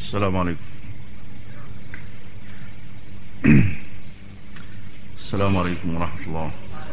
السلام عليكم. السلام عليكم ورحمة الله.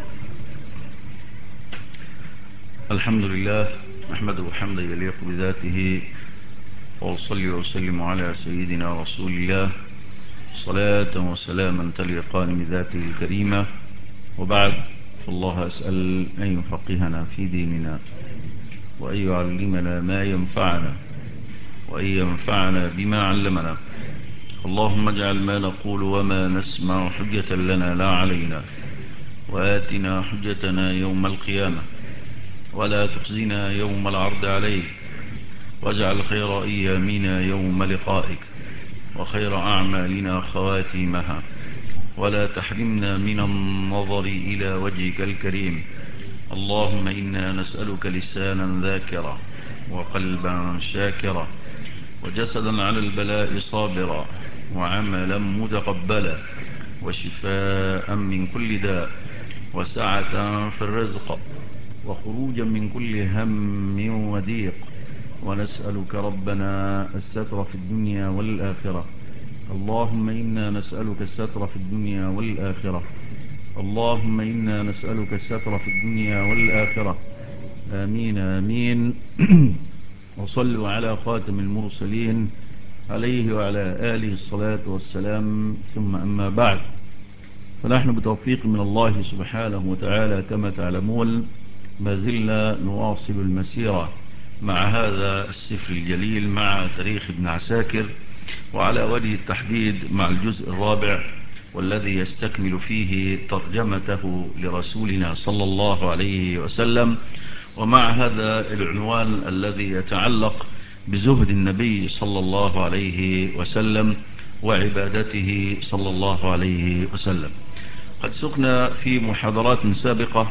الحمد لله، أحمده حمدا يليق بذاته، وأصلي وأسلم على سيدنا رسول الله صلاة وسلاما تليقان بذاته الكريمة، وبعد، فالله أسأل أن يفقهنا في ديننا، وأن يعلمنا ما ينفعنا، وأن ينفعنا بما علمنا. اللهم اجعل ما نقول وما نسمع حجة لنا لا علينا، وآتنا حجتنا يوم القيامة، ولا تخزنا يوم العرض عليك، واجعل خير أيامنا يوم لقائك، وخير أعمالنا خواتيمها، ولا تحرمنا من النظر إلى وجهك الكريم. اللهم إنا نسألك لسانا ذاكرا، وقلبا شاكرا، وجسدا على البلاء صابرا، وعملا متقبلا، وشفاء من كل داء، وسعة في الرزق، وخروجا من كل هم وضيق. ونسألك ربنا الستر في الدنيا والآخرة. اللهم إنا نسألك الستر في الدنيا والآخرة. اللهم إنا نسألك الستر في الدنيا والآخرة. آمين آمين. وصلوا على خاتم المرسلين عليه وعلى آله الصلاة والسلام، ثم أما بعد، فنحن بتوفيق من الله سبحانه وتعالى كما تعلمون ما زلنا نواصل المسيرة مع هذا السفر الجليل، مع تاريخ ابن عساكر، وعلى وجه التحديد مع الجزء الرابع، والذي يستكمل فيه ترجمته لرسولنا صلى الله عليه وسلم، ومع هذا العنوان الذي يتعلق بزهد النبي صلى الله عليه وسلم وعبادته صلى الله عليه وسلم. قد سقنا في محاضرات سابقة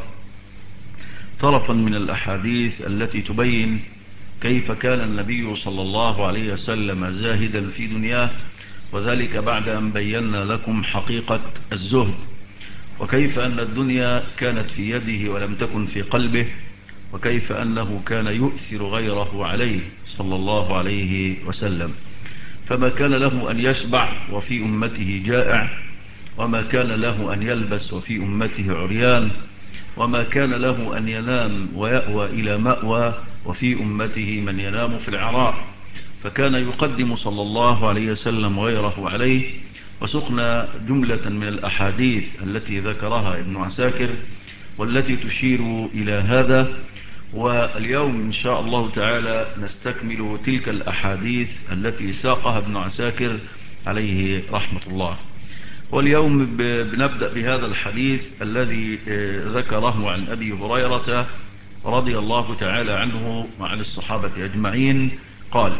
طرفا من الأحاديث التي تبين كيف كان النبي صلى الله عليه وسلم زاهدا في دنياه، وذلك بعد أن بينا لكم حقيقة الزهد، وكيف أن الدنيا كانت في يده ولم تكن في قلبه، وكيف أنه كان يؤثر غيره عليه صلى الله عليه وسلم، فما كان له أن يشبع وفي أمته جائع، وما كان له أن يلبس وفي أمته عريان، وما كان له أن ينام ويأوى إلى مأوى وفي أمته من ينام في العراء، فكان يقدم صلى الله عليه وسلم غيره عليه. وسقنا جملة من الأحاديث التي ذكرها ابن عساكر والتي تشير إلى هذا، واليوم إن شاء الله تعالى نستكمل تلك الأحاديث التي ساقها ابن عساكر عليه رحمة الله. واليوم بنبدأ بهذا الحديث الذي ذكره عن أبي هريرة رضي الله تعالى عنه وعن الصحابة أجمعين قال: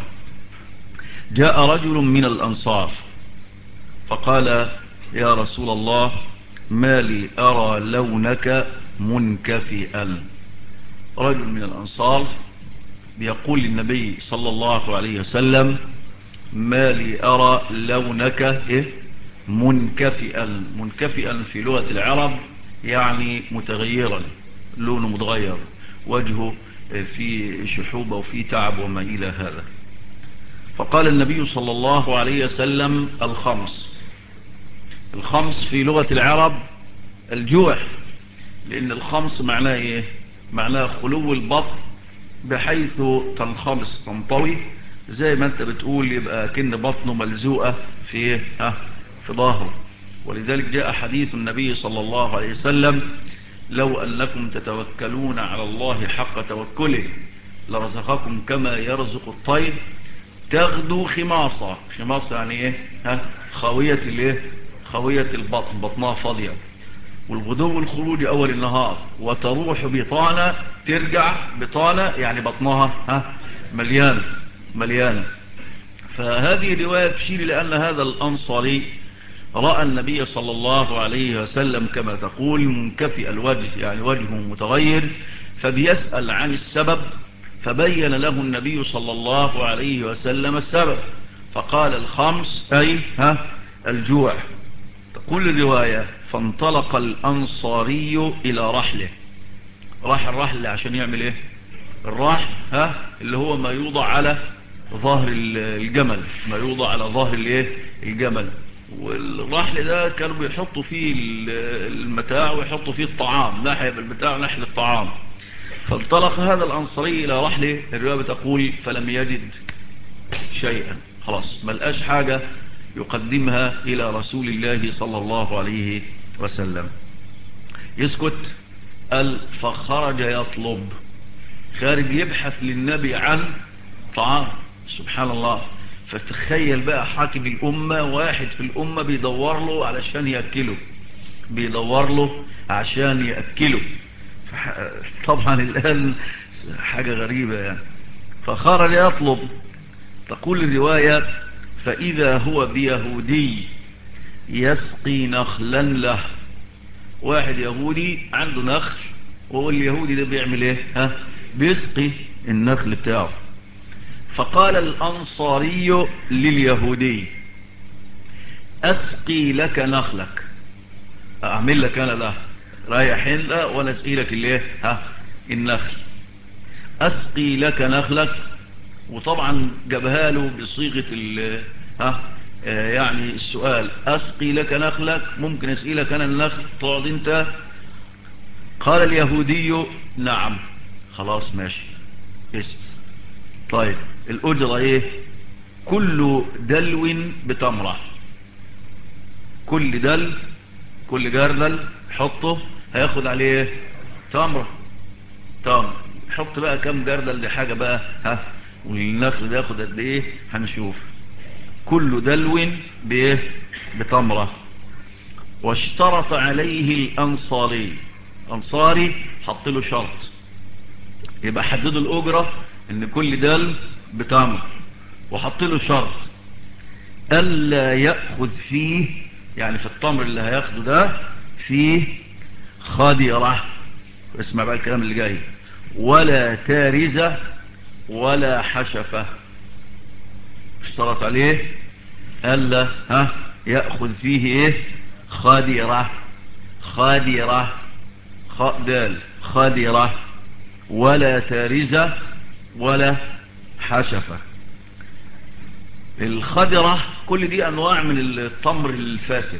جاء رجل من الأنصار فقال: يا رسول الله، ما لي أرى لونك منكفئا. رجل من الأنصار بيقول للنبي صلى الله عليه وسلم: ما لي أرى لونك منكفئا. منكفئا في لغة العرب يعني متغيرا، لونه متغير، وجهه في شحوبة وفي تعب وما إلى هذا. فقال النبي صلى الله عليه وسلم: الخمس. الخمس في لغة العرب الجوع، لأن الخمس معناه إيه؟ معناه خلو البطن بحيث تنخمس، تنطوي، زي ما انت بتقول يبقى كن بطنه ملزوقة في في ظهره. ولذلك جاء حديث النبي صلى الله عليه وسلم: لو أنكم تتوكلون على الله حق توكله لرزقكم كما يرزق الطير تغدو خماصة. خماصة يعني ايه؟ خاوية الايه؟ خاوية البطن، بطنها فاضية. والغدو والخروج أول النهار، وتروح بطانة ترجع بطانة، يعني بطنها مليان. فهذه رواية تشير لأن هذا الأنصاري رأى النبي صلى الله عليه وسلم كما تقول منكفئ الوجه، يعني وجهه متغير، فبيسأل عن السبب، فبين له النبي صلى الله عليه وسلم السبب، فقال: الخمس أي الجوع. تقول الرواية: فانطلق الأنصاري إلى رحله. راح الرحل عشان يعمل ايه؟ الرحل اللي هو ما يوضع على ظهر الجمل، ما يوضع على ظهر الجمل. والرحل ده كانوا بيحطوا فيه المتاع ويحطوا فيه الطعام، ناحية بالمتاع وناحية الطعام. فانطلق هذا الأنصاري إلى رحله، الرواية بتقول فلم يجد شيئا، خلاص ما لقاش حاجة يقدمها إلى رسول الله صلى الله عليه وسلم. يسكت. قال فخرج يطلب، خارج يبحث للنبي عن طعام. سبحان الله. فتخيل بقى حاكم الأمة، واحد في الأمة بيدور له علشان يأكله، بيدور له عشان يأكله. طبعا الآن حاجة غريبة يعني. فخرج يطلب، تقول الرواية فإذا هو بيهودي يسقي نخلا له. واحد يهودي عنده نخل، وهو اليهودي ده بيعمل ايه؟ بيسقي النخل بتاعه. فقال الأنصاري لليهودي أسقي لك نخلك، أعمل لك أنا ده رايح هند ولا أسقي لك النخل، أسقي لك نخلك. وطبعا جابها له بصيغة يعني السؤال، أسقي لك نخلك، ممكن أسقي لك أنا النخل تقعد أنت؟ قال اليهودي نعم. خلاص ماشي اسم. طيب الأجرة ايه؟ كل دلو بتمرة، كل دل، كل جردل حطه هياخد عليه تمرة. تمر. حط بقى كم جردل دي حاجة بقى والنخل ده ياخد قد ايه هنشوف. كل دلو بايه؟ بتمرة. واشترط عليه الأنصاري، أنصاري حط له شرط، يبقى حددوا الأجرة ان كل دل بتمر، وحط له شرط ألا يأخذ فيه، يعني في التمر اللي هياخده ده فيه خدرة، اسمع بقى الكلام اللي جاي، ولا تارزة ولا حشفة. اشترط عليه ألا يأخذ فيه ايه؟ خدرة، خدرة، خدل، خدرة، ولا تارزة ولا حشفة. الخدرة كل دي أنواع من التمر الفاسد.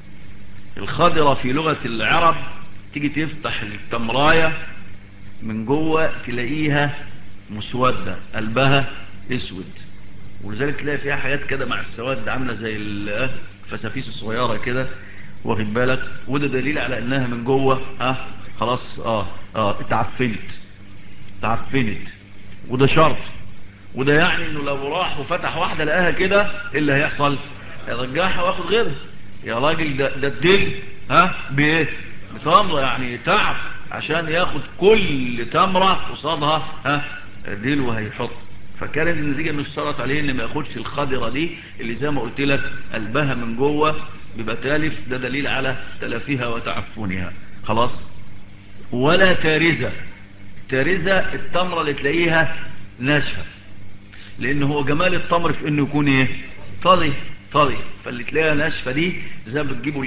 الخدرة في لغة العرب تيجي تفتح التمراية من جوه تلاقيها مسودة، قلبها اسود، ولذلك تلاقي فيها حاجات كده مع السواد عاملة زي الفسافيس الصغيرة كده، واخد بالك؟ وده دليل على انها من جوه خلاص اتعفنت، اتعفنت. وده شرط، وده يعني انه لو راح وفتح واحدة لقاها كده ايه اللي هيحصل؟ هيرجعها واخد غيرها. يا راجل ده الدل بايه؟ بتمرة، يعني تعب عشان ياخد كل تمرة قصادها دل وهيحط. فكانت النتيجة انه اشترط عليه ان ما ياخدش الخضرة دي اللي زي ما قلت لك قلبها من جوه بيبقى تالف، ده دليل على تلفها وتعفنها. خلاص. ولا تارزة، تارزة التمرة اللي تلاقيها ناشفة، لان هو جمال التمر في انه يكون ايه؟ طري، طري. فاللي تلاقيها ناشفة دي زي ما بتجيبوا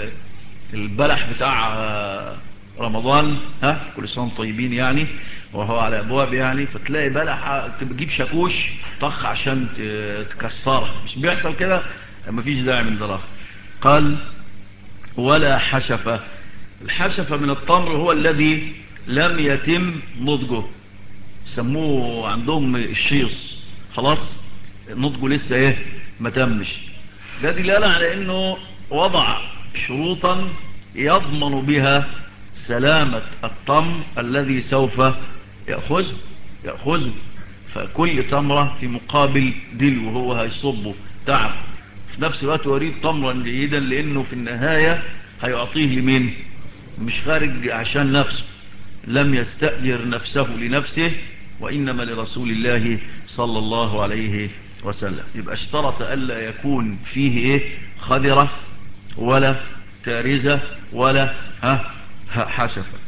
البلح بتاع رمضان، كل سنة طيبين يعني، وهو على ابواب يعني، فتلاقي بلح تجيب شاكوش طخ عشان تكسرها، مش بيحصل كده؟ مفيش داعي من ده. قال ولا حشفة. الحشفة من التمر هو الذي لم يتم نضجه، سموه عندهم الشيص، خلاص نضجه لسه ايه؟ ما تمش. ده دلالة على انه وضع شروطا يضمن بها سلامة التمر الذي سوف يأخذه. فكل تمرة في مقابل دلو هو هيصبه تعب، في نفس الوقت يريد تمرا جيدا، لانه في النهاية هيعطيه لمين؟ مش خارج عشان نفسه، لم يستأجر نفسه لنفسه، وإنما لرسول الله صلى الله عليه وسلم. يبقى اشترط ألا يكون فيه ايه؟ خضرة ولا تارزة ولا حشفة.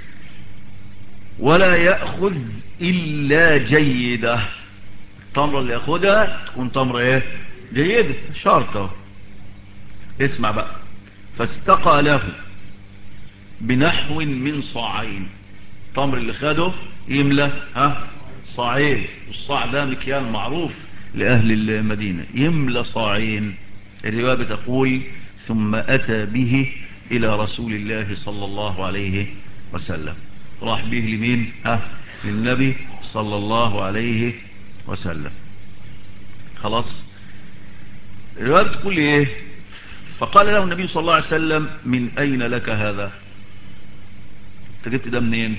ولا يأخذ إلا جيدة، التمرة اللي يأخذها تكون تمرة ايه؟ جيدة، شرطه. اسمع بقى. فاستقى له بنحو من صاعين، التمر اللي خده يملى صاعين، والصاع ده مكيال معروف لأهل المدينة، يملى صاعين. الرواية بتقول ثم أتى به إلى رسول الله صلى الله عليه وسلم. راح به لمين؟ للنبي صلى الله عليه وسلم. خلاص. الرواية بتقول ايه؟ فقال له النبي صلى الله عليه وسلم من أين لك هذا؟ انت جبت ده منين؟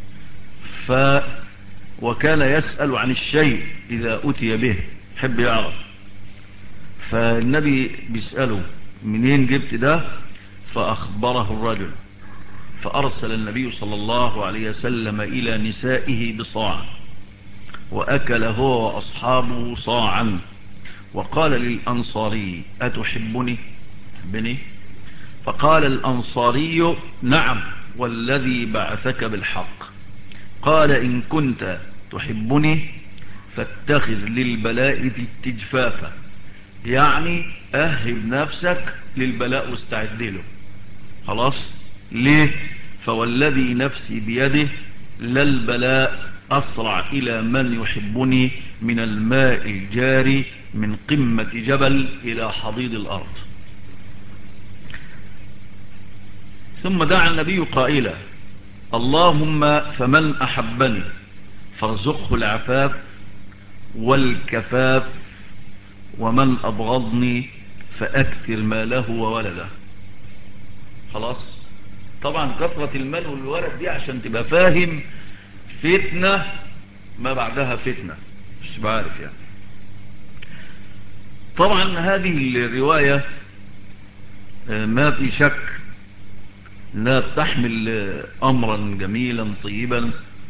وكان يسأل عن الشيء إذا أتي به، حب يعرف. فالنبي بيسأله منين جبت ده؟ فأخبره الرجل، فأرسل النبي صلى الله عليه وسلم إلى نسائه بصاع، وأكل هو وأصحابه صاعا، وقال للأنصاري أتحبني؟ بني؟ فقال الأنصاري نعم والذي بعثك بالحق. قال إن كنت تحبني فاتخذ للبلاء تجفافا، يعني أهب نفسك للبلاء واستعد له. خلاص. ليه؟ فوالذي نفسي بيده للبلاء أسرع إلى من يحبني من الماء الجاري من قمة جبل إلى حضيض الأرض. ثم دعا النبي قائلا اللهم فمن أحبني فارزقه العفاف والكفاف، ومن أبغضني فأكثر ماله وولده. خلاص. طبعا كثرة المال والولد دي عشان تبقى فاهم فتنة ما بعدها فتنة، مش بعرف يعني. طبعا هذه الرواية ما في شك انها بتحمل امرا جميلا طيبا،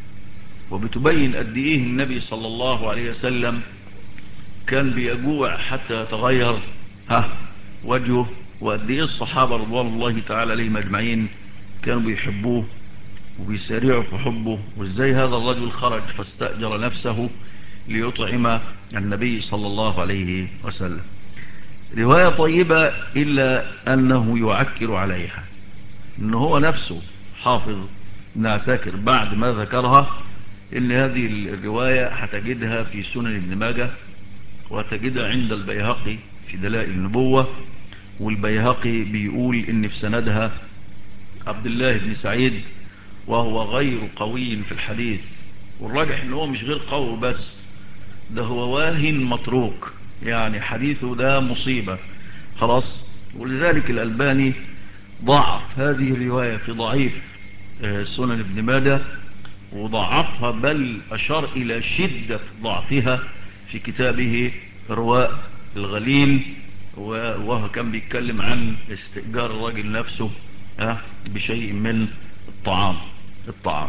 وبتبين قد ايه النبي صلى الله عليه وسلم كان بيجوع حتى يتغير وجهه، وقد ايه الصحابة رضوان الله تعالى عليهم اجمعين كانوا بيحبوه وبيسارعوا في حبه، وازاي هذا الرجل خرج فاستأجر نفسه ليطعم النبي صلى الله عليه وسلم. رواية طيبة إلا أنه يعكر عليها، أنه هو نفسه حافظ ابن عساكر بعد ما ذكرها إن هذه الرواية هتجدها في سنن ابن ماجه، وهتجدها عند البيهقي في دلائل النبوة، والبيهقي بيقول إن في سندها عبد الله بن سعيد وهو غير قوي في الحديث، والراجح إنه هو مش غير قوي بس، ده هو واهن متروك، يعني حديثه ده مصيبة. خلاص. ولذلك الألباني ضعف هذه الرواية في ضعيف سنن ابن ماجه، وضعفها بل أشار إلى شدة ضعفها في كتابه رواء الغليل، وهو كان بيتكلم عن استئجار الراجل نفسه بشيء من الطعام.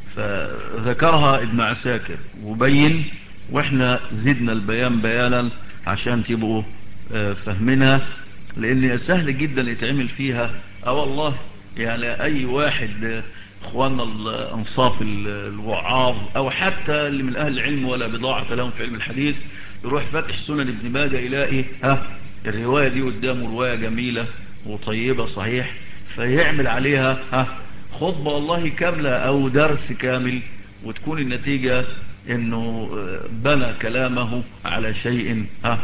فذكرها ابن عساكر وبين، واحنا زدنا البيان بيانا عشان تبقوا فهمنها، لان سهل جدا يتعمل فيها والله. يعني اي واحد اخواننا الانصاف الوعاظ او حتى اللي من اهل العلم ولا بضاعة لهم في علم الحديث يروح فاتح سنن ابن ماجه يلاقي الرواية دي قدامه رواية جميلة وطيبة صحيح، فيعمل عليها خطبة والله كاملة او درس كامل، وتكون النتيجة انه بنى كلامه على شيء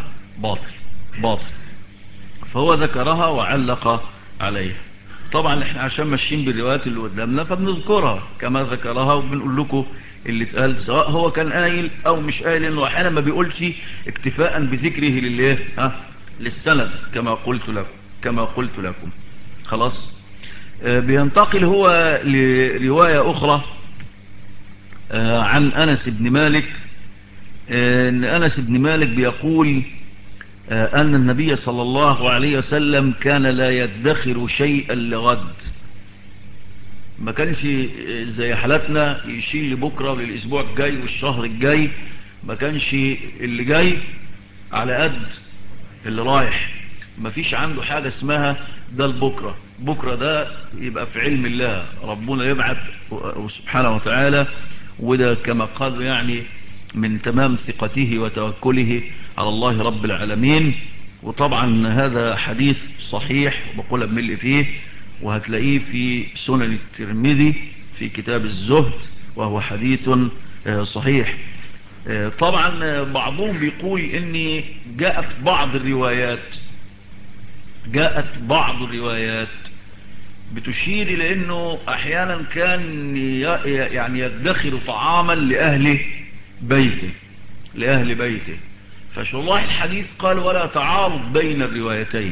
باطل. فهو ذكرها وعلق عليها. طبعا احنا عشان ماشيين بالروايات اللي قدامنا فبنذكرها كما ذكرها، وبنقول لكم اللي اتقال سواء هو كان قايل او مش قايل، لانه احيانا ما بيقولش اكتفاء بذكره للايه للسند كما قلت لكم. خلاص. بينتقل هو لرواية اخرى عن انس بن مالك، ان انس بن مالك بيقول أن النبي صلى الله عليه وسلم كان لا يدخر شيئا لغد، ما كانش زي حالتنا يشيل لبكرة وللأسبوع الجاي والشهر الجاي، ما كانش اللي جاي على قد اللي رايح، ما فيش عنده حاجة اسمها ده البكرة، بكرة ده يبقى في علم الله ربنا يبعث سبحانه وتعالى، وده كما قال يعني من تمام ثقته وتوكله على الله رب العالمين. وطبعا هذا حديث صحيح وبقول بملء فيه، وهتلاقيه في سنن الترمذي في كتاب الزهد، وهو حديث صحيح. طبعا بعضهم بيقول ان جاءت بعض الروايات بتشير إلى أنه أحيانا كان يعني يدخر طعاما لأهل بيته. فشراح الحديث قال ولا تعارض بين الروايتين،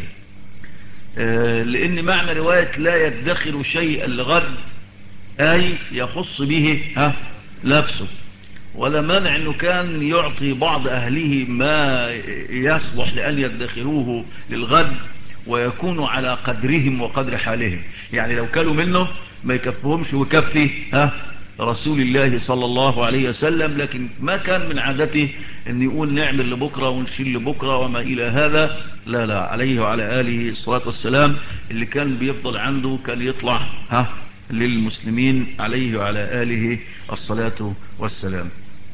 لأن معنى رواية لا يدخر شيئا لغد أي يخص به نفسه، ولا مانع أنه كان يعطي بعض أهله ما يصلح لأن يدخروه للغد ويكونوا على قدرهم وقدر حالهم. يعني لو كانوا منه ما يكفهمش ويكفي رسول الله صلى الله عليه وسلم، لكن ما كان من عادته أن يقول نعمل لبكرة ونشيل لبكرة وما إلى هذا. لا عليه وعلى آله الصلاة والسلام اللي كان بيفضل عنده كان يطلع للمسلمين عليه وعلى آله الصلاة والسلام.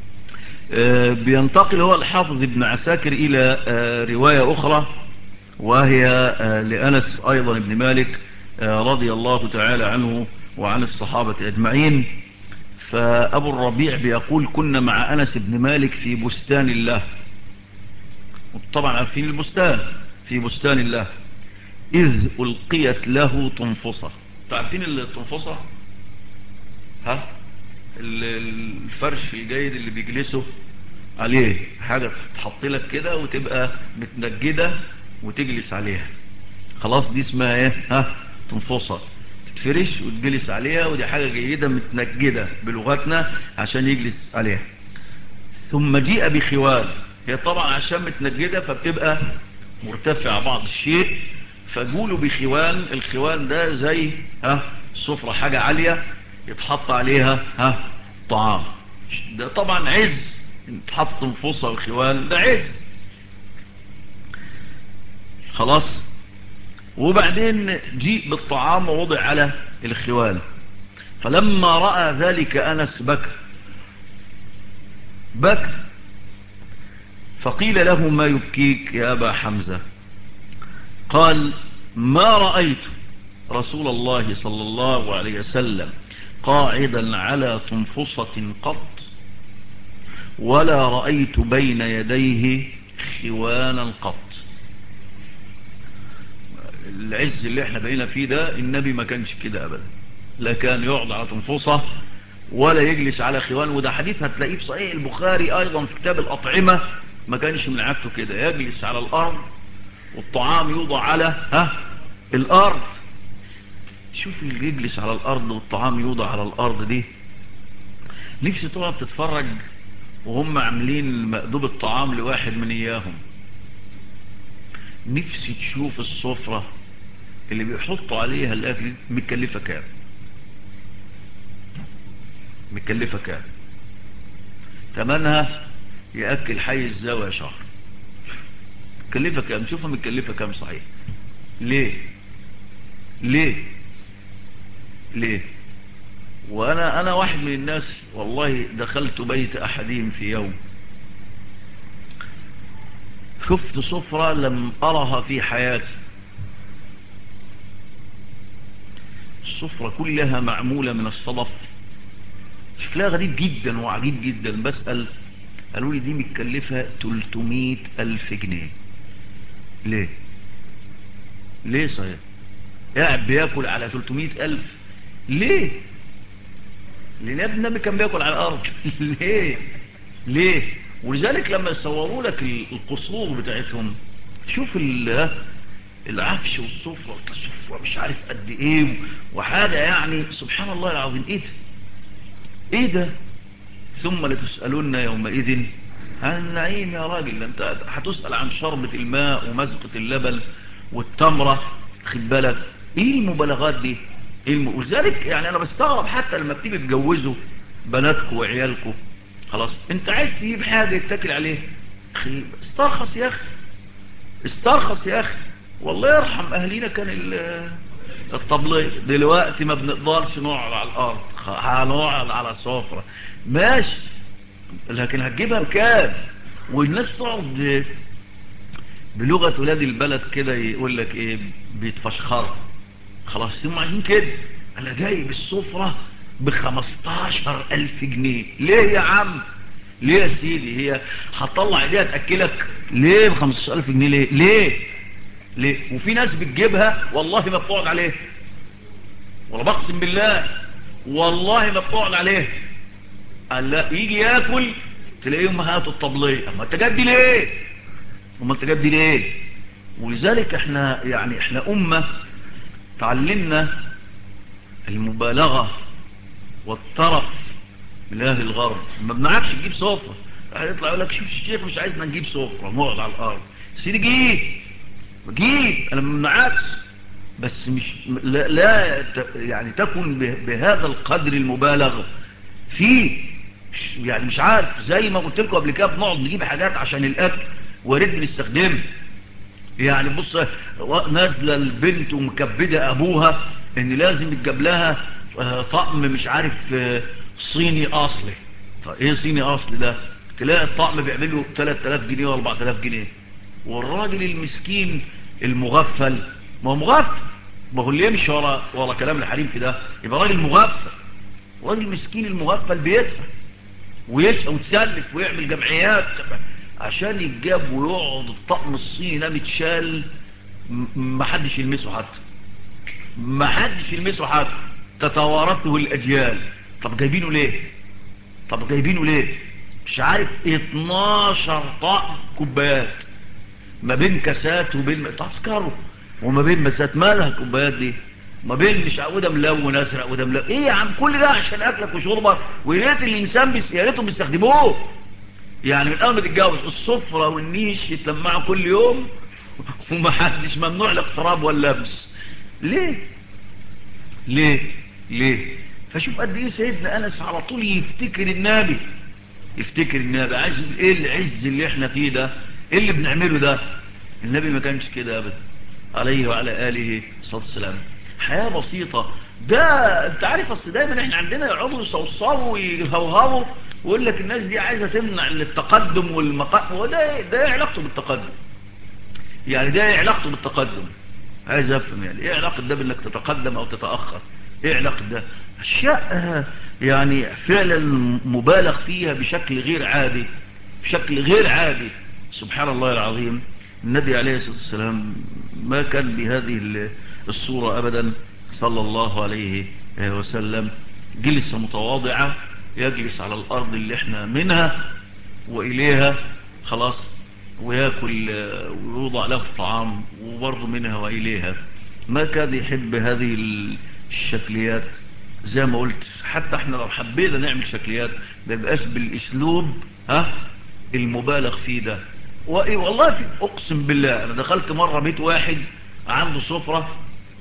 بينتقل هو الحافظ ابن عساكر إلى رواية أخرى، وهي لأنس أيضا ابن مالك رضي الله تعالى عنه وعن الصحابة أجمعين. فأبو الربيع بيقول كنا مع أنس بن مالك في بستان الله، طبعا عارفين البستان، في بستان الله، إذ ألقيت له تنفصة. تعرفين التنفصة؟ الفرش الجيد اللي بيجلسوا عليه، حاجة تحط لك كده وتبقى متنجدة وتجلس عليها، خلاص دي اسمها ايه؟ تنفصة، تتفرش وتجلس عليها، ودي حاجة جيدة متنجدة بلغتنا عشان يجلس عليها. ثم جيء بخوال، هي طبعا عشان متنجدة فبتبقى مرتفعة بعض الشيء، فقولوا بخوان. الخوان ده زي سفرة، حاجة عالية يتحط عليها طعام. ده طبعا عز، تحط تنفصة وخوان ده عز، خلاص. وبعدين جيء بالطعام ووضع على الخوان، فلما رأى ذلك أنس بكى، فقيل له ما يبكيك يا أبا حمزة؟ قال ما رأيت رسول الله صلى الله عليه وسلم قاعدا على تنفصة قط، ولا رأيت بين يديه خوانا قط. العز اللي احنا بقينا فيه ده النبي ما كانش كده أبدا، لا كان يقعد على تنفصة ولا يجلس على خوان. وده حديث هتلاقيه في صحيح البخاري أيضا في كتاب الأطعمة، ما كانش من عادته كده، يجلس على الأرض والطعام يوضع على الأرض. شوف اللي يجلس على الأرض والطعام يوضع على الأرض دي، نفسي تقعد تتفرج وهم عاملين مأدوب الطعام لواحد من إياهم، نفسي تشوف السفرة اللي بيحطوا عليها الأكل مكلفة كام، مكلفة كام، ثمنها يأكل حي الزاوية شهر. مكلفة كام؟ شوفها مكلفة كام صحيح. ليه وانا واحد من الناس والله دخلت بيت احدهم في يوم، شفت سفرة لم ارها في حياتي. السفرة كلها معمولة من الصدف، شكلها غريب جدا وعجيب جدا. بسأل، قالوا لي دي متكلفة 300,000 جنيه. ليه صحيح؟ قاعد بياكل على 300,000 ليه؟ لأن النبي كان بياكل على الأرض. ليه؟ ولذلك لما يصوروا لك القصور بتاعتهم، شوف العفش والسفرة مش عارف قد ايه، وحاجة يعني سبحان الله العظيم. ايه ده؟ ثم لتسألن يومئذ عن النعيم. يا راجل انت هتسأل عن شربة الماء ومزقة اللبن والتمرة، خد بالك ايه المبالغات دي؟ ولذلك يعني انا بستغرب حتى لما بتيجي تجوزوا بناتكم وعيالكم، خلاص انت عايز تجيب حاجة يتاكل عليها، استرخص يا اخي، استرخص يا اخي. والله يرحم اهلينا كان الطبلية. دلوقتي ما بنقدرش نقعد على الارض، هنقعد على السفرة ماشي، لكن هتجيبها بكام؟ والناس تقعد بلغة ولاد البلد كده يقول لك ايه، بيتفشخر. خلاص هم عايزين كده. انا جايب السفرة ب15,000 جنيه. ليه يا عم؟ ليه يا سيدي؟ هي هتطلع ايديها تاكلك ليه ب 15,000 جنيه؟ ليه؟ وفي ناس بتجيبها والله ما بتقعد عليه، ولا بقسم بالله والله ما بتقعد عليه. قال لا، يجي ياكل تلاقيهم هاتوا الطبليه. اما انت جاب دي ليه؟ ولذلك احنا امه تعلمنا المبالغه والترف من اهل الغرب. ما بنعرفش تجيب سفره، هيطلع يقول لك شوف الشيخ مش عايزنا نجيب سفره نقعد على الارض. سيدي جيب، انا ما بنعرفش، بس مش لا يعني تكن بهذا القدر المبالغ فيه. يعني مش عارف، زي ما قلت لكم قبل كده بنقعد نجيب حاجات عشان الاكل ورد بنستخدمها. يعني بص، نازله البنت ومكبده ابوها ان لازم يتجاب لها طقم مش عارف صيني اصلي. طيب ايه صيني اصلي ده؟ تلاقي الطقم بيعمل له 3000 جنيه و 4000 جنيه. والراجل المسكين المغفل، ما هو مغفل، ما هو اللي يمشي ورا كلام الحريم في ده يبقى راجل مغفل. راجل مسكين المغفل بيدفع ويتسلف ويعمل جمعيات عشان يتجاب ويقعد الطقم الصيني ده متشال، محدش يلمسه حتى تتوارثه الاجيال. طب جايبينه ليه؟ مش عارف 12 طقم كوبايات، ما بين كاسات وبين تذكروا، وما بين مسات. مالها الكوبايات دي؟ ما بين مش وده ملون ازرق وده ملون. ايه يا عم كل ده عشان اكلك وشربك؟ ويا ريت الانسان يا ريتهم بيستخدموه. يعني من اول ما تتجوز السفره والنيش يتلمعوا كل يوم ومحدش ممنوع الاقتراب واللمس. ليه ليه ليه؟ فشوف قد ايه سيدنا انس على طول يفتكر النبي. عايز ايه العز اللي احنا فيه ده؟ ايه اللي بنعمله ده؟ النبي ما كانش كده ابدا عليه وعلى اله الصلاه والسلام. حياه بسيطه. ده انت عارف، اصل دايما احنا عندنا يقعدوا يصوصوا ويهوهوا ويقول لك الناس دي عايزه تمنع التقدم والمقام. وده ايه علاقته بالتقدم؟ يعني ده ايه علاقته بالتقدم؟ عايز افهم يعني ايه علاقه ده بانك تتقدم او تتاخر؟ ايه علاقه ده؟ اشياء يعني فعلا مبالغ فيها بشكل غير عادي. سبحان الله العظيم. النبي عليه الصلاه والسلام ما كان بهذه الصوره ابدا صلى الله عليه وسلم. جلس متواضعا، يجلس على الارض اللي احنا منها واليها خلاص، ويأكل ويوضع له الطعام وبرضه منها وإليها. ما كان يحب هذه الشكليات. زي ما قلت حتى احنا لو حبينا نعمل شكليات ما يبقاش بالاسلوب المبالغ فيه ده. والله اقسم بالله انا دخلت مرة بيت واحد عنده سفرة،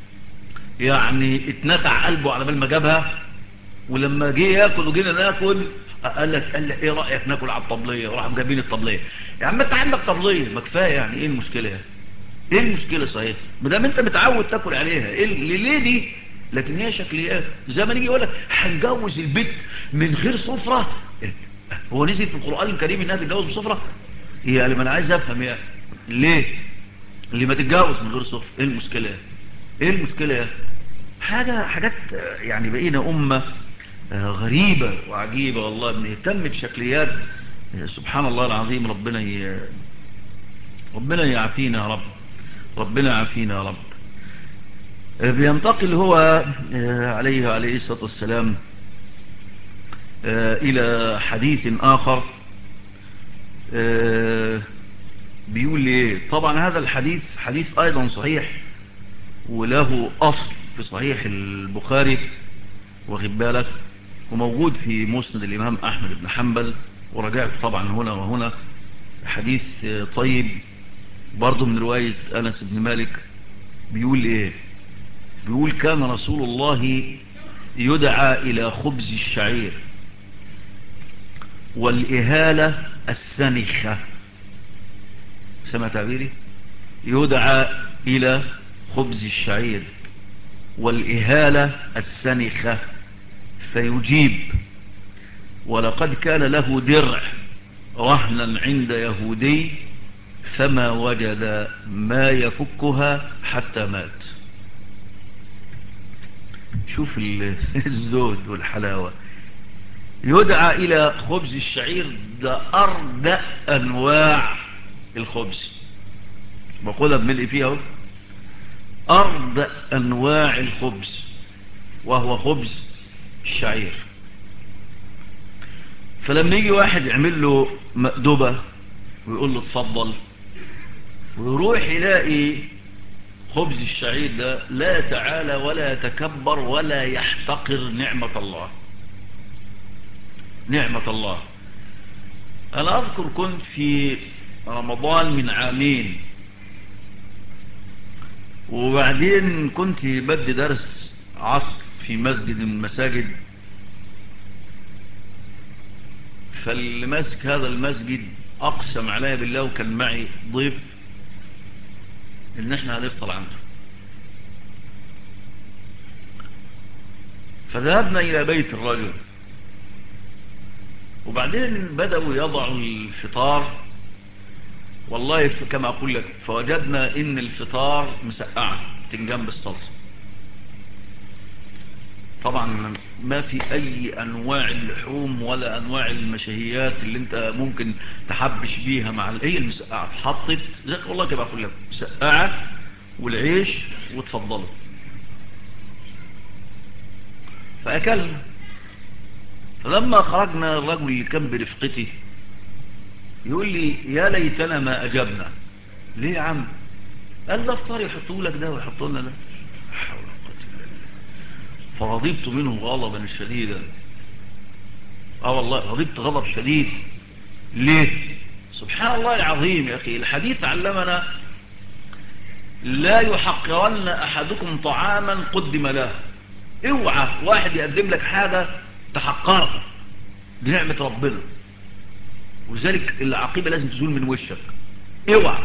يعني اتنتع قلبه على بال ما جابها. ولما جه ياكل وجينا ناكل قال لك ايه رايك ناكل على الطبليه؟ وراح جايبين الطبليه. يا عم انت عندك طبليه ما كفايه، يعني ايه المشكله؟ صحيح ما دام انت متعود تاكل عليها ايه ليه دي؟ لكن هي شكليات. زي ما نيجي يقول لك هنجوز البيت من غير سفره. هو نزل في القران الكريم انها تتجوز بسفره؟ يعني ما انا عايز افهم يعني ليه اللي ما تتجوز من غير سفره؟ ايه المشكله؟ حاجات يعني بقينا امه غريبة وعجيبة والله. بنهتم بشكليات. سبحان الله العظيم. ربنا يعافينا يا رب. بينتقل هو عليه الصلاة والسلام إلى حديث آخر. بيقول لي طبعا هذا الحديث حديث أيضا صحيح، وله أصل في صحيح البخاري واخد بالك، وموجود في مسند الإمام أحمد بن حنبل، ورجعت طبعا هنا وهنا. حديث طيب برضو من رواية أنس بن مالك. بيقول إيه؟ بيقول كان رسول الله يدعى إلى خبز الشعير والإهالة السنخة. سمع تعبيري؟ يدعى إلى خبز الشعير والإهالة السنخة فيجيب. ولقد كان له درع رهنا عند يهودي فما وجد ما يفكها حتى مات. شوف الزود والحلاوة. يدعى إلى خبز الشعير، ده أردأ أنواع الخبز، بقولها بملء فيها، أردأ أنواع الخبز وهو خبز الشعير. فلما يجي واحد يعمل له مأدبة ويقول له اتفضل، ويروح يلاقي خبز الشعير ده، لا يتعالى ولا يتكبر ولا يحتقر نعمة الله. نعمة الله. أنا أذكر كنت في رمضان من عامين، وبعدين كنت بدي درس عصر في مسجد من المساجد، فاللي ماسك هذا المسجد أقسم علي بالله وكان معي ضيف إن احنا هنفطر عنده. فذهبنا إلى بيت الرجل، وبعدين بدأوا يضعوا الفطار، والله كما أقول لك، فوجدنا إن الفطار مسقعة تنجم بالصلصة. طبعا ما في أي أنواع اللحوم ولا أنواع المشهيات اللي أنت ممكن تحبش بيها مع هي المسقعة اتحطت زي والله كما أقول لك، مسقعة والعيش وتفضلوا. فأكلنا. فلما خرجنا الرجل اللي كان برفقتي يقول لي يا ليتنا ما أجبنا. ليه يا عم؟ قال ده افطار يحطوا لك ده ويحطوا لنا ده. حول ولا قوة إلا بالله. فغضبت منه غضبا شديدا. والله غضبت غضب شديد. ليه؟ سبحان الله العظيم يا أخي، الحديث علمنا لا يحقرن أحدكم طعاما قدم له. اوعى واحد يقدم لك حاجة تحقرها، دي نعمة ربنا، ولذلك العقيبة لازم تزول من وشك. اوعى.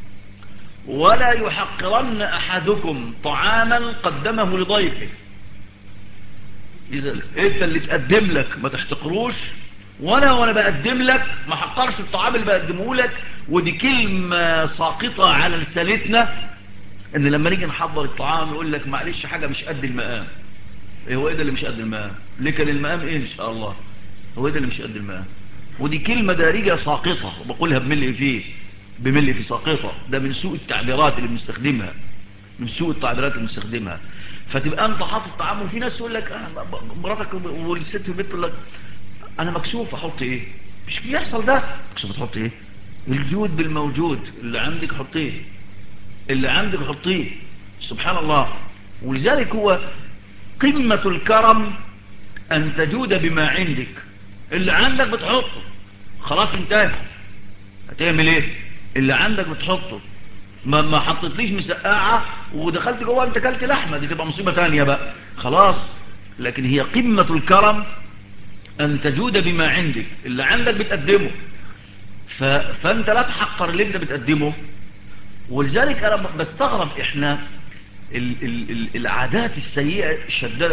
ولا يحقرن أحدكم طعاما قدمه لضيفه. إذا انت اللي تقدم لك ما تحتقروش، وانا بقدم لك ما حقرش الطعام اللي بقدمه لك. ودي كلمة ساقطة على لسانتنا، ان لما نيجي نحضر الطعام يقول لك معلش حاجة مش قد المقام. ايه هو؟ ايه ده اللي مش قد المقام؟ ليه كان المقام ايه ان شاء الله؟ هو ايه ده اللي مش قد المقام؟ ودي كلمة دارجة ساقطة، وبقولها بملء في ساقطة. ده من سوء التعبيرات اللي بنستخدمها، من سوء التعبيرات اللي بنستخدمها. فتبقى انت حاطط طعام، وفي ناس تقول لك مراتك والست في البيت تقول لك انا مكسوف احط ايه. مش بيحصل ده. مكسوف تحط ايه؟ الجود بالموجود، اللي عندك حطيه، اللي عندك حطيه. سبحان الله. ولذلك هو قمة الكرم ان تجود بما عندك. اللي عندك بتحطه، خلاص انتهى. هتعمل ايه؟ اللي عندك بتحطه. ما حطيتليش مسقعة ودخلت جوه انت كلت لحمة، دي تبقى مصيبة تانية بقى، خلاص. لكن هي قمة الكرم ان تجود بما عندك. اللي عندك بتقدمه، فانت لا تحقر اللي انت بتقدمه. ولذلك انا بستغرب احنا العادات السيئة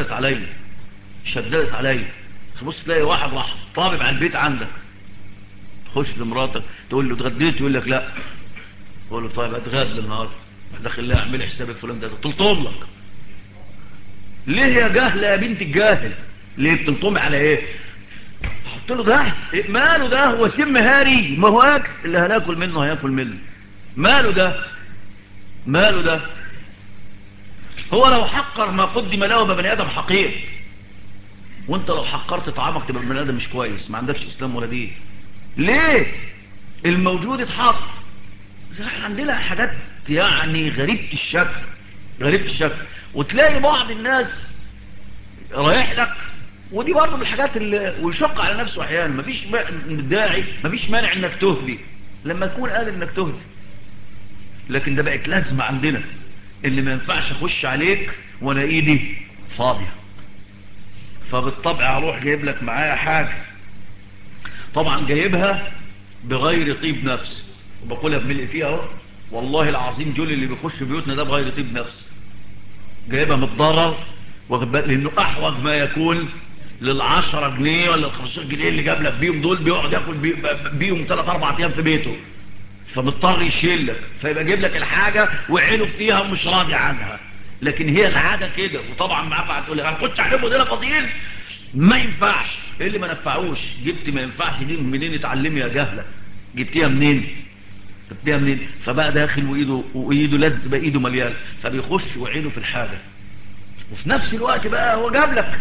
شددت علي. تبص تلاقي واحد راح طابب على البيت عندك، تخش لمراتك تقول له اتغديت، يقول لك لا. تقول له طيب اتغدى النهارده، داخل لها اعمل حسابك فلان ده تلطم لك. ليه يا جاهله يا بنت الجاهل؟ ليه بتلطمي على ايه؟ حط له ده إيه؟ ماله ده؟ هو سم هاري؟ ما هو اكل، اللي هناكل منه هياكل منه. ماله ده؟ ماله ده؟ هو لو حقر ما قدم له بني ادم حقير، وانت لو حقرت طعامك تبقى بني ادم مش كويس، ما عندكش اسلام ولا دين. ليه؟ الموجود اتحط. عندنا حاجات يعني غريبة الشكل، غريبة الشكل. وتلاقي بعض الناس رايح لك، ودي برضه من الحاجات اللي ويشق على نفسه احيانا. مفيش داعي، مفيش مانع انك تهدي لما تكون قادر انك تهدي، لكن ده بقت لازمة عندنا، اللي ما ينفعش اخش عليك وانا ايدي فاضية. فبالطبع هروح جايب لك معايا حاجة، طبعا جايبها بغير طيب نفس، وبقولها بملء فيها اهو. والله العظيم جول اللي بيخش بيوتنا ده بغير طيب نفس، جايبها متضرر، واخد بالك، لانه احوج ما يكون لل10 جنيه ولا ال15 جنيه اللي جاب لك بيهم دول، بيقعد ياكل بيهم 3-4 ايام في بيته، فمضطر يشيل لك، فيبقى جايب لك الحاجه وعينه فيها ومش راضي عنها. لكن هي العاده كده. وطبعا معاك هتقول لي انا كنت عليهم ودول فاضيين، ما ينفعش. ايه اللي ما نفعوش؟ جبت ما ينفعش دي منين؟ اتعلمي يا جهلة، جبتيها منين؟ جبتيها منين؟ فبقى داخل وايده لازم تبقى ايده مليانه، فبيخش وعينه في الحاجه، وفي نفس الوقت بقى هو جاب لك،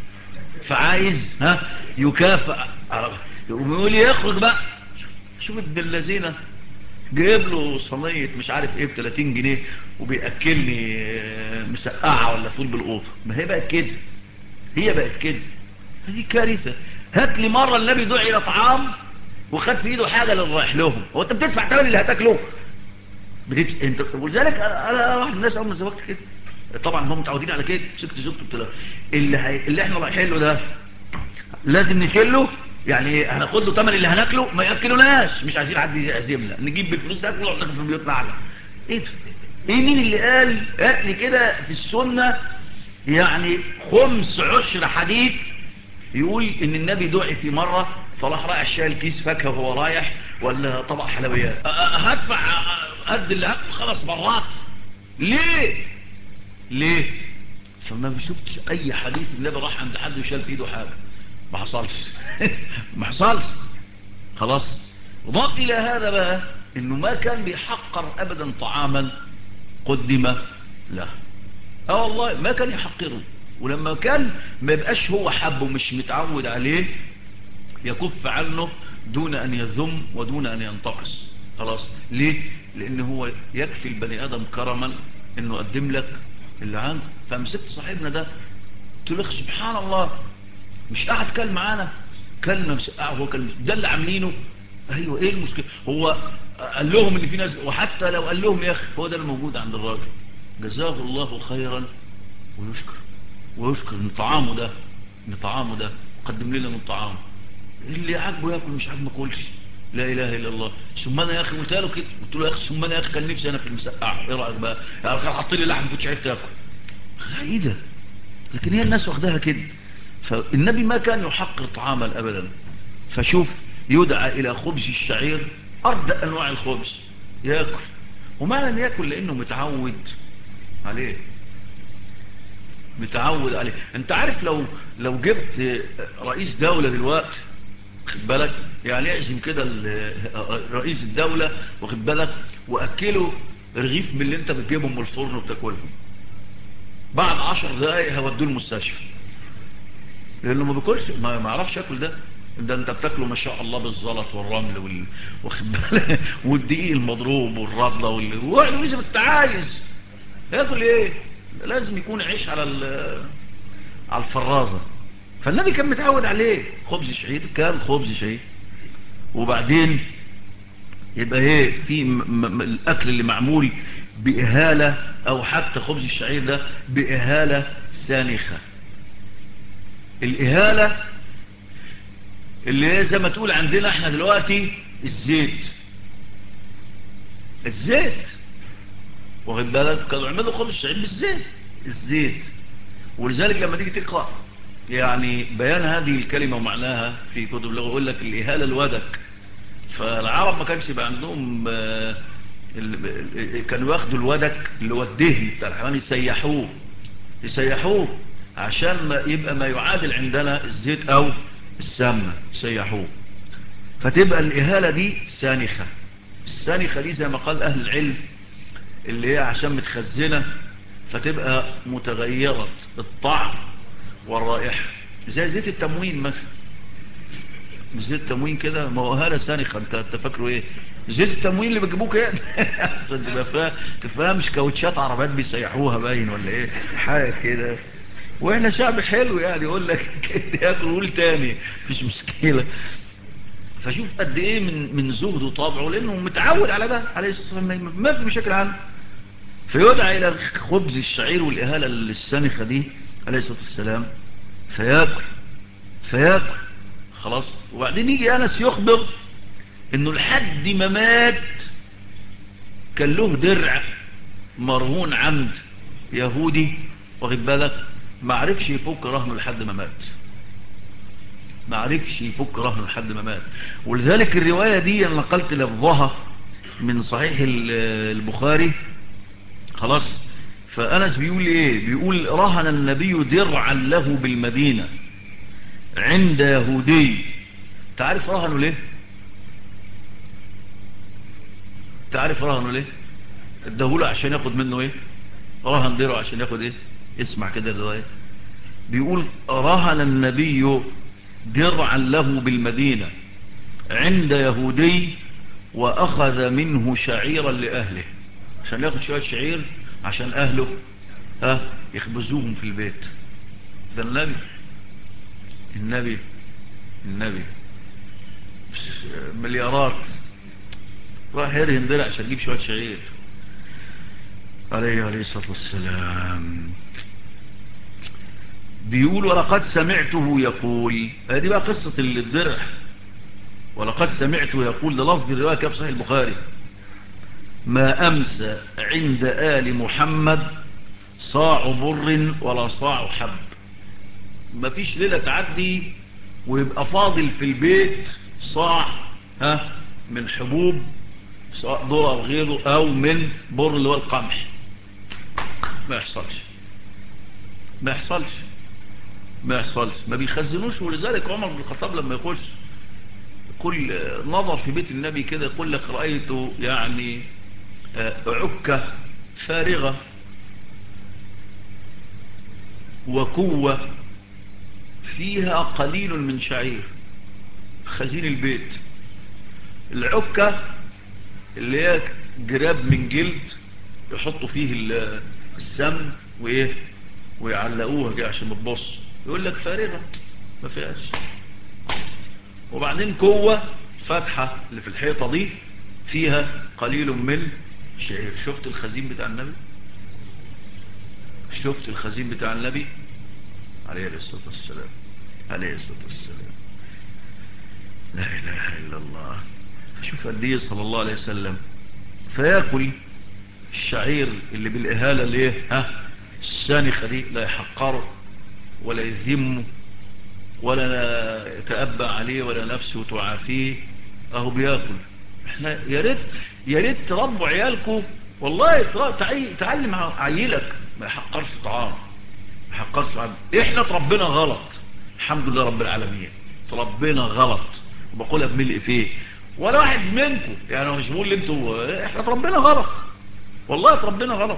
فعايز يكافئ، يقوم يقول يخرج بقى. شوف ابن الذين جايب له صينيه مش عارف ايه ب 30 جنيه، وبياكلني مسقعه ولا فول بالقوطه. ما هي بقت كده، هي بقت كده. هذه كارثه. هات لي مره النبي دعي الى طعام وخد في ايده حاجه للرايح لهم. هو انت بتدفع ثمن اللي هتاكله؟ انت ولذلك انا واحد من الناس اول ما زوجت كده، طبعا هم متعودين على كده، سكت زوجته قلت له اللي احنا رايحين له ده لازم نشيله، يعني ايه؟ هناخد له ثمن اللي هناكله، ما ياكلوناش، مش عايزين حد يعزمنا، نجيب بالفلوس اكل وناكل في بيوتنا احنا. ايه ده؟ ايه مين اللي قال هات لي كده في السنه يعني خمس عشر حديث يقول ان النبي دعي في مرة صلاح رايح شايل كيس فاكهة وهو رايح ولا طبق حلويات، هدفع قد اللي هدفع 5 مرات؟ ليه؟ ليه؟ فما بشوفتش اي حديث النبي راح عند حد وشال في ايده حاجة. ما حصلش. ما حصلش. خلاص. وضاف الى هذا بقى انه ما كان بيحقر ابدا طعاما قدم له. والله ما كان يحقره. ولما كان ما يبقاش هو حبه مش متعود عليه يكف عنه دون ان يذم ودون ان ينتقص. خلاص. ليه؟ لان هو يكفي البني ادم كرما انه قدم لك اللي عنده. فمسكت صاحبنا ده قلت له سبحان الله، مش قاعد كان معانا كلمه مسقعه، هو كان ده اللي عاملينه. ايوه، ايه المشكله؟ هو قال لهم ان في ناس، وحتى لو قال لهم يا اخي هو ده الموجود عند الراجل، جزاه الله خيرا ويشكر. ويشكر ان طعامه ده، ان طعامه ده قدم لنا من طعامه، اللي عاجبه ياكل مش عاجبه ما ياكلش. لا اله الا الله. ثم انا يا اخي قلت له كده، قلت له يا اخي ثم انا يا اخي كان نفسي انا في المسقعه، ايه رايك بقى؟ يعني كان حاط لي لحم ما كنتش عارف تاكل. ايه ده؟ لكن هي الناس واخداها كده. فالنبي ما كان يحقر طعاما ابدا. فشوف يدعى الى خبز الشعير، ارضى انواع الخبز ياكل. ومعنى ان ياكل لانه متعود عليه، متعود عليه. انت عارف لو جبت رئيس دولة دلوقتي واخد بالك، يعني يعزم كده رئيس الدولة واخد بالك، واكله رغيف من اللي انت بتجيبهم من الفرن وبتاكلهم، بعد 10 دقايق هودوه المستشفى، لانه ما بياكلش، ما يعرفش ياكل ده انت بتاكله ما شاء الله بالزلط والرمل واخد بالك والدقيق المضروب والرضله وقعدوا لازم انت عايز ياكل ايه؟ لازم يكون عيش على الفرازة. فالنبي كان متعود عليه خبز شعير، كان خبز شعير. وبعدين يبقى ايه في الاكل اللي معمول بإهالة، او حتى خبز الشعير ده بإهالة سانخة. الإهالة اللي هي زي ما تقول عندنا احنا دلوقتي الزيت. الزيت واخد بالك، كانوا يعملوا خبز الشعير بالزيت، الزيت. ولذلك لما تيجي تقرأ يعني بيان هذه الكلمة ومعناها في كتب اللغة يقول لك الإهالة الودك. فالعرب ما كانش يبقى عندهم كانوا ياخدوا الودك اللي هو الدهن بتاع الحيوان يسيحوه عشان ما يبقى ما يعادل عندنا الزيت او السمنة، يسيحوه. فتبقى الإهالة دي سانخة. السانخة دي زي ما قال أهل العلم اللي هي عشان متخزنة فتبقى متغيرة الطعم والرائحة، زي زيت التموين مثلا. زيت التموين كده ما هو هالة سانخة. انت فاكره ايه؟ زيت التموين اللي بيجيبوه كده عشان تبقى تفهمش كاوتشات عربيات بيسيحوها باين ولا ايه حاجة كده. واحنا شعب حلو يعني يقول لك كده ياكل ويقول تاني مفيش مشكلة. فشوف قد ايه من زهد وطبعه، لانه متعود على ده عليه الصلاة والسلام، ما في مشاكل عنه. فيدعى الى خبز الشعير والإهالة السانخة دي عليه الصلاة والسلام، فياكل خلاص. وبعدين يجي أنس يخبر انه لحد ما مات كان له درع مرهون عند يهودي واخد بالك، ما عرفش يفك رهنه لحد ما مات، ما عرفش يفك رهنه لحد ما مات. ولذلك الرواية دي انا نقلت لفظها من صحيح البخاري. خلاص. فأنس بيقول ايه؟ بيقول رهن النبي درعا له بالمدينة عند يهودي. تعرف رهنوا ليه؟ تعرف رهنوا ليه؟ اداهوله عشان ياخد منه ايه؟ رهن ديره عشان ياخد ايه؟ اسمع كده الرواية. بيقول رهن النبي درعا له بالمدينة عند يهودي واخذ منه شعيرا لأهله، عشان ياخد شوية شعير عشان اهله يخبزوهم في البيت. ده النبي النبي مليارات راح يرهن درع عشان يجيب شوية شعير عليه الصلاة والسلام. بيقول ولقد سمعته يقول، هذه بقى قصة الدرع. ولقد سمعته يقول، ده لفظ الرواية في صحيح البخاري: ما أمسى عند آل محمد صاع بر ولا صاع حب. ما فيش ليلة تعدي ويبقى فاضل في البيت صاع من حبوب، سواء ذرة أو غيره، أو من بر اللي هو القمح. ما يحصلش ما يحصلش ما يحصلش، ما بيخزنوش. ولذلك عمر بن الخطاب لما يخش كل نظر في بيت النبي كده يقول لك رأيته يعني عكة فارغة وكوة فيها قليل من شعير، خزين البيت. العكة اللي هي جراب من جلد يحطوا فيه السمن وايه ويعلقوها كده عشان تبص، يقول لك فارغة ما فيهاش. وبعدين كوة فتحة اللي في الحيطة دي فيها قليل من شعير. شفت الخزين بتاع النبي؟ شفت الخزين بتاع النبي عليه الصلاة والسلام؟ عليه الصلاة والسلام. لا إله إلا الله. فشوف قد ايه صلى الله عليه وسلم. فياكل الشعير اللي بالإهالة اللي ايه السانخة دي، لا يحقره ولا يذمه ولا يتأبى عليه ولا نفسه تعافيه، اهو بياكل. احنا يا ريت تربوا عيالكم والله. تعلم عيلك ما يحقرش طعام، ما يحقرش طعام. احنا تربينا غلط، الحمد لله رب العالمين. تربينا غلط وبقولها بملء فيه، ولا واحد منكم يعني مش بقول انتوا، احنا تربينا غلط والله، تربينا غلط.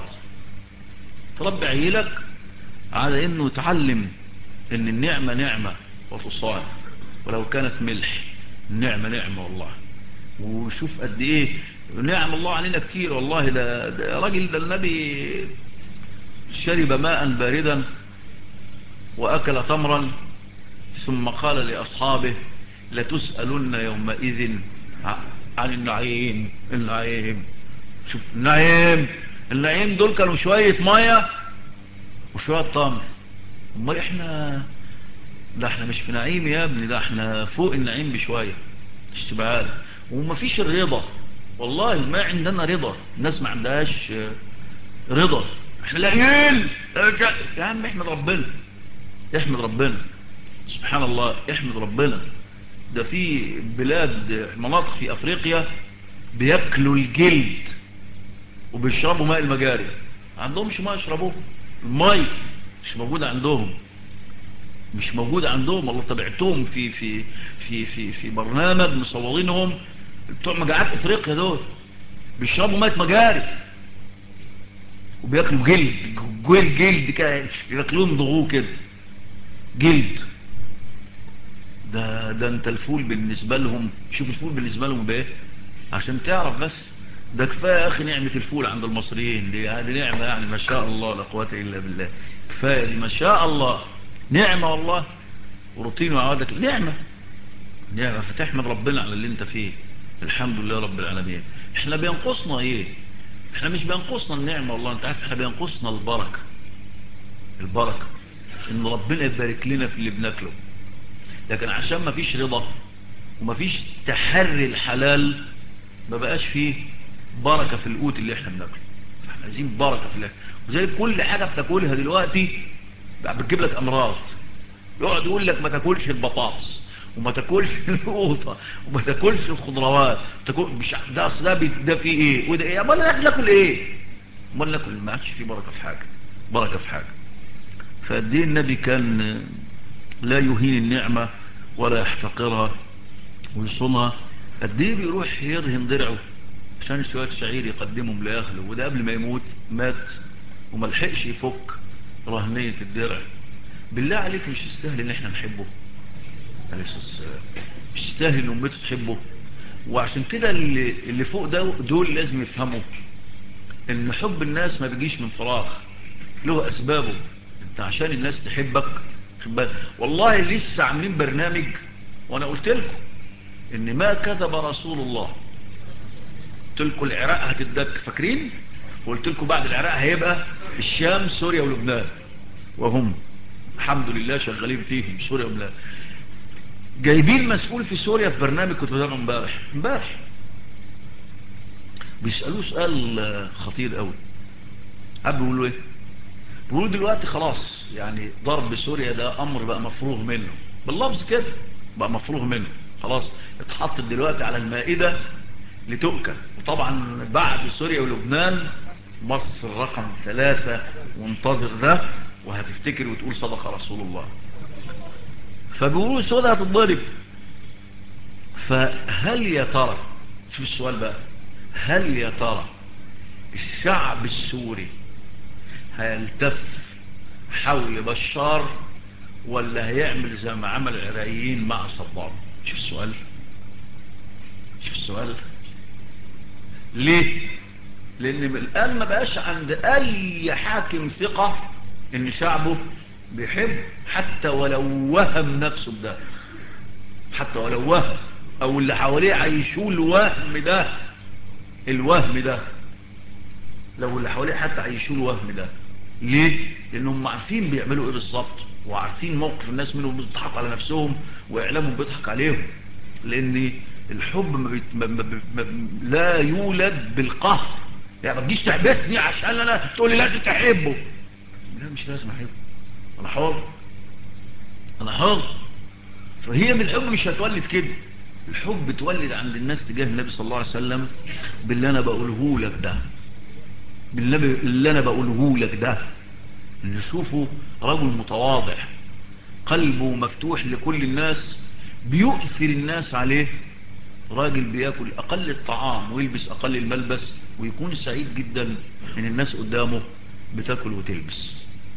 تربي عيلك على انه يتعلم ان النعمة نعمة وتصان ولو كانت ملح. النعمة نعمة والله. وشوف قد ايه نعم الله علينا كتير والله. ده راجل، ده النبي شرب ماء باردا واكل تمرا ثم قال لاصحابه لتسألن يومئذ عن النعيم. النعيم، شوف النعيم دول كانوا شوية مية وشوية تمر. امال احنا، ده احنا مش في نعيم يا ابني، ده احنا فوق النعيم بشوية. اشتبعال. ومفيش الرضا والله، ما عندنا رضا. الناس ما عندهاش رضا. احنا لاقيين يا عم. احمد ربنا، احمد ربنا سبحان الله، احمد ربنا. ده في بلاد مناطق في افريقيا بياكلوا الجلد وبيشربوا ماء المجاري. عندهمش ماء يشربوه، الماء مش موجود عندهم، مش موجود عندهم. الله تبعتهم في برنامج مصورينهم بتوع مجاعات افريقيا دول بيشربوا ماء مجاري وبياكلوا جلد كده، ياكلوه يمضغوه كده جلد. ده انت الفول بالنسبة لهم، شوف الفول بالنسبة لهم بايه عشان تعرف بس. ده كفاية يا اخي نعمة الفول عند المصريين دي، هذه نعمة يعني ما شاء الله لا قوة الا بالله. كفاية دي ما شاء الله، نعمة والله. وروتين وعوادك نعمة فتحمد ربنا على اللي انت فيه. الحمد لله رب العالمين. احنا بينقصنا ايه؟ احنا مش بينقصنا النعمة والله، انت عارف احنا بينقصنا البركة ان ربنا يبارك لنا في اللي بناكله. لكن عشان ما فيش رضا وما فيش تحري الحلال ما بقاش فيه بركة في القوت اللي احنا بناكله. احنا عايزين بركة في الاكل. وزي كل حاجة بتاكلها دلوقتي بتجيب لك امراض. يقعد يقول لك ما تاكلش البطاطس وما تاكلش القوطه وما تاكلش الخضروات، مش ده اصل ده فيه ايه وده ايه. امال ناكل ايه؟ امال ناكل ما عادش فيه بركه في حاجه. بركه في حاجه. فقد ايه النبي كان لا يهين النعمة ولا يحتقرها ويصونها. قد ايه بيروح يرهن درعه عشان شوية شعير يقدمهم لأهله، وده قبل ما يموت مات وما لحقش يفك رهنية الدرع. بالله عليك مش يستاهل ان احنا نحبه؟ عليه الصلاة والسلام مش يستاهل ان امته تحبه؟ وعشان كده اللي فوق ده دول لازم يفهموا ان حب الناس ما بيجيش من فراغ، له اسبابه. انت عشان الناس تحبك، والله لسه عاملين برنامج وانا قلت لكم ان ما كذب رسول الله. قلت لكم العراق هتدك، فاكرين؟ وقلت لكم بعد العراق هيبقى الشام سوريا ولبنان، وهم الحمد لله شغالين فيهم سوريا ولبنان. جايبين مسؤول في سوريا في برنامج كنت بتابعه امبارح بيسألوه سؤال خطير قوي. عارف بيقولوا ايه؟ بيقولوا دلوقتي خلاص يعني ضرب سوريا ده امر بقى مفروغ منه، باللفظ كده بقى مفروغ منه، خلاص اتحطت دلوقتي على المائدة لتؤكل. وطبعا بعد سوريا ولبنان مصر رقم 3، وانتظر ده وهتفتكر وتقول صدق رسول الله. فبيقولوا سوريا هتتضرب. فهل يا ترى، شوف السؤال بقى، هل يا ترى الشعب السوري هيلتف حول بشار ولا هيعمل زي ما عمل العراقيين مع صدام؟ شوف السؤال، شوف السؤال. ليه؟ لان الان ما بقاش عند اي حاكم ثقة ان شعبه بيحب، حتى ولو وهم نفسه بده، حتى ولو وهم او اللي حواليه عايشوه الوهم ده، الوهم ده لو اللي حواليه حتى عايشوه الوهم ده. ليه؟ لانهم عارفين بيعملوا ايه بالظبط، وعارفين موقف الناس منهم بيضحكوا على نفسهم واعلامهم بيضحك عليهم. لان الحب لا يولد بالقهر. يعني ما تجيش تحبسني عشان انا تقول لي لازم تحبه. لا مش لازم احبه، انا حر، انا حر. فهي من الحب مش هتولد كده. الحب تولد عند الناس تجاه النبي صلى الله عليه وسلم باللي انا بقوله لك ده، باللي انا بقوله لك ده. نشوفه رجل متواضع قلبه مفتوح لكل الناس، بيؤثر الناس عليه. راجل بياكل اقل الطعام ويلبس اقل الملبس ويكون سعيد جدا ان الناس قدامه بتاكل وتلبس.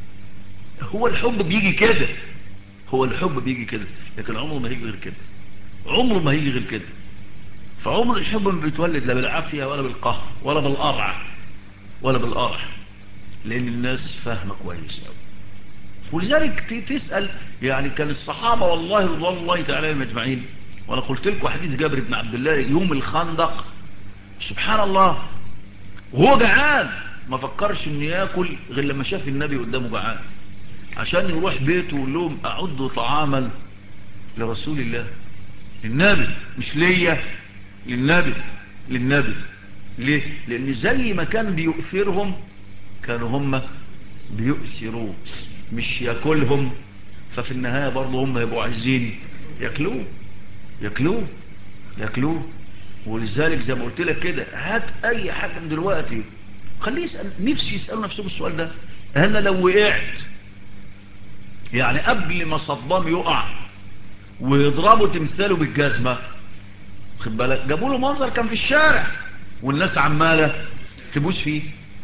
هو الحب بيجي كده، هو الحب بيجي كده، لكن عمره ما هيجي غير كده، عمره ما هيجي غير كده. فعمر الحب ما بيتولد لا بالعافية ولا بالقهر ولا بالقرع ولا بالقرع، لان الناس فاهمة كويس قوي. ولذلك تسأل يعني كان الصحابة والله رضوان الله تعالى عليهم اجمعين. وانا قلت لكم حديث جابر بن عبد الله يوم الخندق، سبحان الله وهو جعان ما فكرش انه ياكل غير لما شاف النبي قدامه جعان، عشان يروح بيته ويقول لهم اعدوا طعاما لرسول الله، للنبي مش ليا، للنبي، للنبي. ليه؟ لان زي ما كان بيؤثرهم كانوا هم بيؤثروه، مش ياكلهم. ففي النهاية برضه هم يبقوا عايزين ياكلوه، ياكلوه، ياكلوه. ولذلك زي ما قلت لك كده، هات اي حاكم دلوقتي خليه يسأل، نفسي يسألوا نفسهم السؤال ده. انا لو وقعت يعني قبل ما صدام يقع ويضربوا تمثاله بالجزمة، خد بالك جابوا له منظر كان في الشارع والناس عمالة تبوس فيه،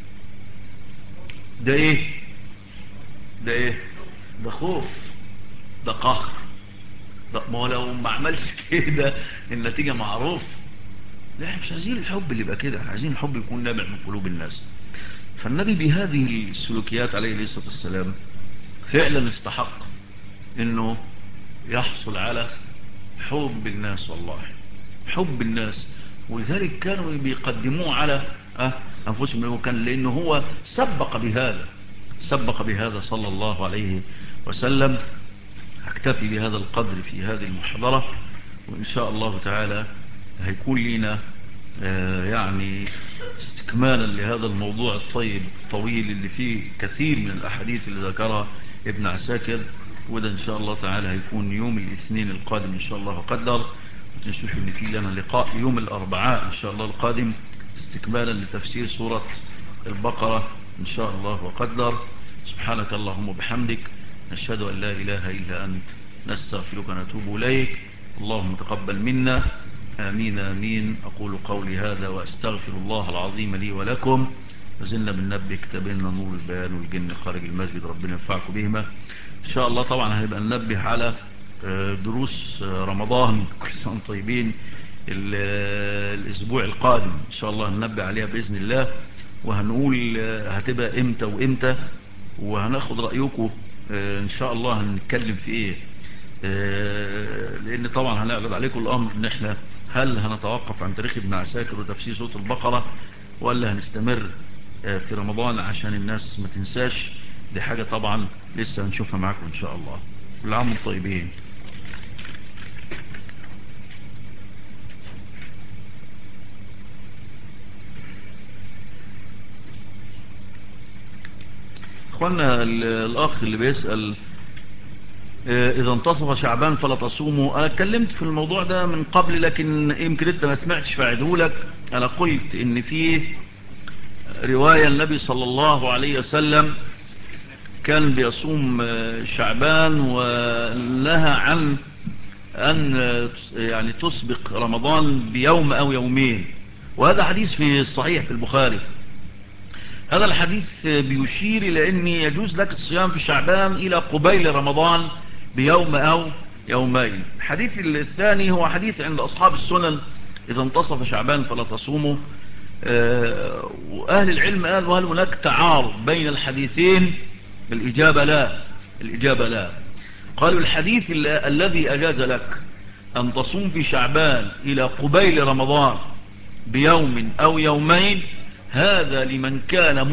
ده ايه؟ ده ايه؟ ده خوف، ده قهر. ده ما هو لو ما عملش كده النتيجة معروفة. لا احنا مش عايزين الحب اللي يبقى كده، احنا عايزين الحب يكون نابع من قلوب الناس. فالنبي بهذه السلوكيات عليه الصلاة والسلام فعلا استحق انه يحصل على حب الناس، والله حب الناس. ولذلك كانوا بيقدموه على أنفسهم، وكان لأنه هو سبق بهذا، سبق بهذا صلى الله عليه وسلم. أكتفي بهذا القدر في هذه المحاضرة، وإن شاء الله تعالى هيكون لنا يعني استكمالا لهذا الموضوع الطيب الطويل اللي فيه كثير من الأحاديث اللي ذكرها ابن عساكر. وده إن شاء الله تعالى هيكون يوم الاثنين القادم إن شاء الله قدر. ما تنسوش إن في لنا لقاء يوم الأربعاء إن شاء الله القادم استكمالا لتفسير سورة البقرة إن شاء الله وقدر. سبحانك اللهم وبحمدك، نشهد أن لا إله إلا أنت، نستغفرك ونتوب إليك. اللهم تقبل منا، آمين آمين. أقول قولي هذا وأستغفر الله العظيم لي ولكم. وزلنا بننبه كتابنا نور البيان والجن خارج المسجد، ربنا ينفعكم بهما إن شاء الله. طبعا هنبقى ننبه على دروس رمضان، كل سنة وانتم طيبين، الأسبوع القادم إن شاء الله هننبه عليها بإذن الله، وهنقول هتبقى إمتى وإمتى، وهناخد رأيكم إن شاء الله هنتكلم في إيه. لأن طبعا هنعرض عليكم الأمر إن إحنا هل هنتوقف عن تاريخ ابن عساكر وتفسير سورة البقرة، ولا هنستمر في رمضان عشان الناس ما تنساش. دي حاجة طبعا لسه هنشوفها معاكم إن شاء الله. كل عام وانتم طيبين. اخوانا، الاخ اللي بيسأل اذا انتصف شعبان فلا تصوموا، انا اتكلمت في الموضوع ده من قبل، لكن يمكن انت ما سمعتش فاعدهولك. انا قلت ان في رواية النبي صلى الله عليه وسلم كان بيصوم شعبان، ونهى عن ان يعني تسبق رمضان بيوم او يومين، وهذا حديث في الصحيح في البخاري. هذا الحديث بيشير إلى أن يجوز لك الصيام في شعبان إلى قبيل رمضان بيوم أو يومين. الحديث الثاني هو حديث عند أصحاب السنن، إذا انتصف شعبان فلا تصوموا. وأهل العلم قالوا هل هناك تعارض بين الحديثين؟ الإجابة لا. الإجابة لا. قالوا الحديث الذي أجاز لك أن تصوم في شعبان إلى قبيل رمضان بيوم أو يومين، هذا لمن كان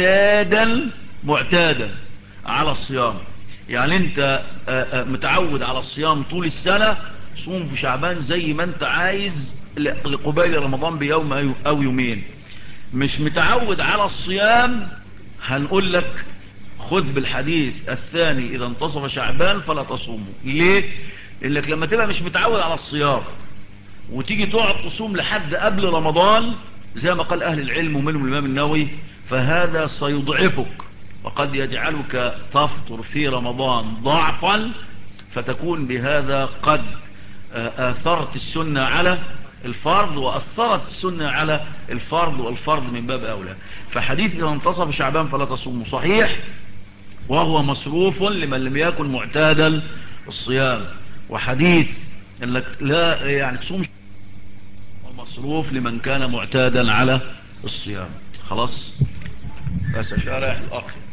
معتادا على الصيام. يعني انت متعود على الصيام طول السنة، صوم في شعبان زي ما انت عايز لقبيل رمضان بيوم او يومين. مش متعود على الصيام، هنقول لك خذ بالحديث الثاني اذا انتصف شعبان فلا تصوموا. ليه؟ لانك لما تبقى مش متعود على الصيام وتيجي تقعد تصوم لحد قبل رمضان زي ما قال أهل العلم ومنهم الإمام النووي، فهذا سيضعفك وقد يجعلك تفطر في رمضان ضعفا، فتكون بهذا قد آثرت السنة على الفرض، وأثرت السنة على الفرض، والفرض من باب أولى. فحديث إذا انتصف شعبان فلا تصوموا صحيح، وهو مصروف لمن لم يكن معتادا الصيام. وحديث انك لا يعني تصوم ومصروف لمن كان معتادا على الصيام. خلاص، بس شارح الأخ.